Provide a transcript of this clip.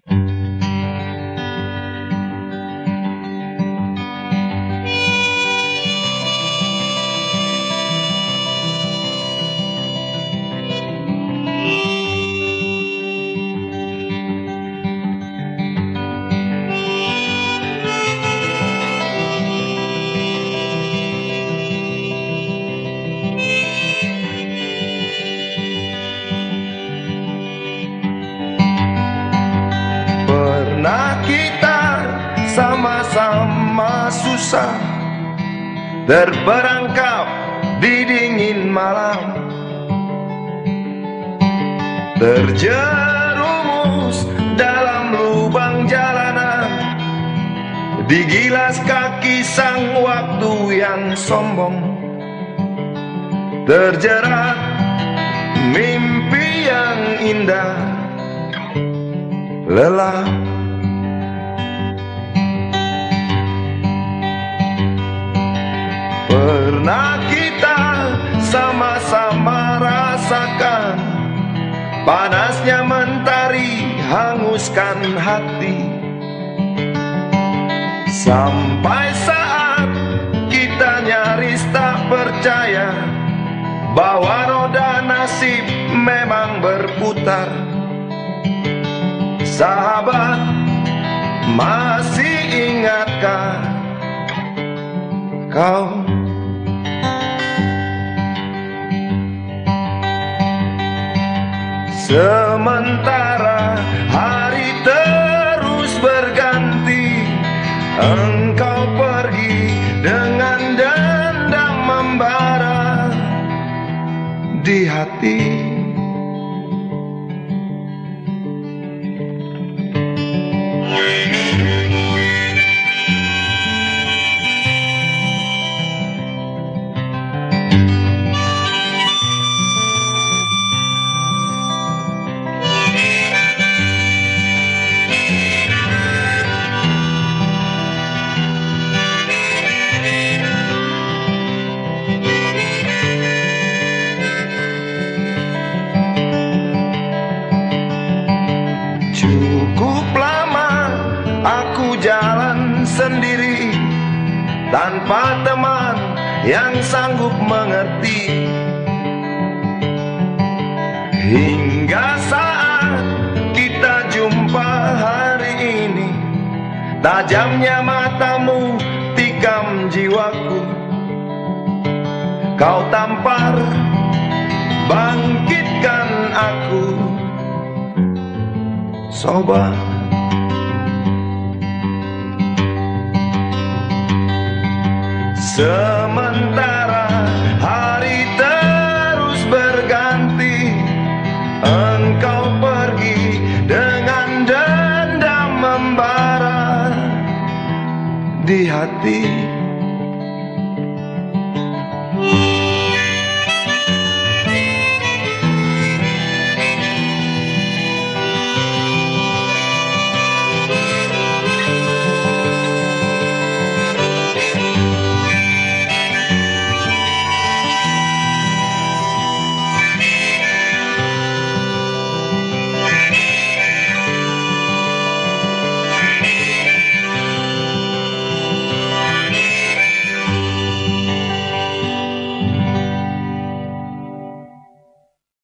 Pernah kita sama-sama susah, terperangkap di dingin malam, terjerumus dalam lubang jalanan, digilas kaki sang waktu yang sombong, terjerat mimpi yang indah, lelah. Pernah kita sama-sama rasakan panasnya mentari hanguskan hati, sampai saat kita nyaris tak percaya bahwa roda nasib memang berputar. Sahabat, masih ingatkah kau? Sementara hari terus berganti, engkau pergi dengan dendam membara di hati. Cukup lama aku jalan sendiri, tanpa teman yang sanggup mengerti, hingga saat kita jumpa hari ini. Tajamnya matamu tikam jiwaku, kau tampar bangkitkan aku. Sobat, sementara hari terus berganti, engkau pergi dengan dendam membara di hati.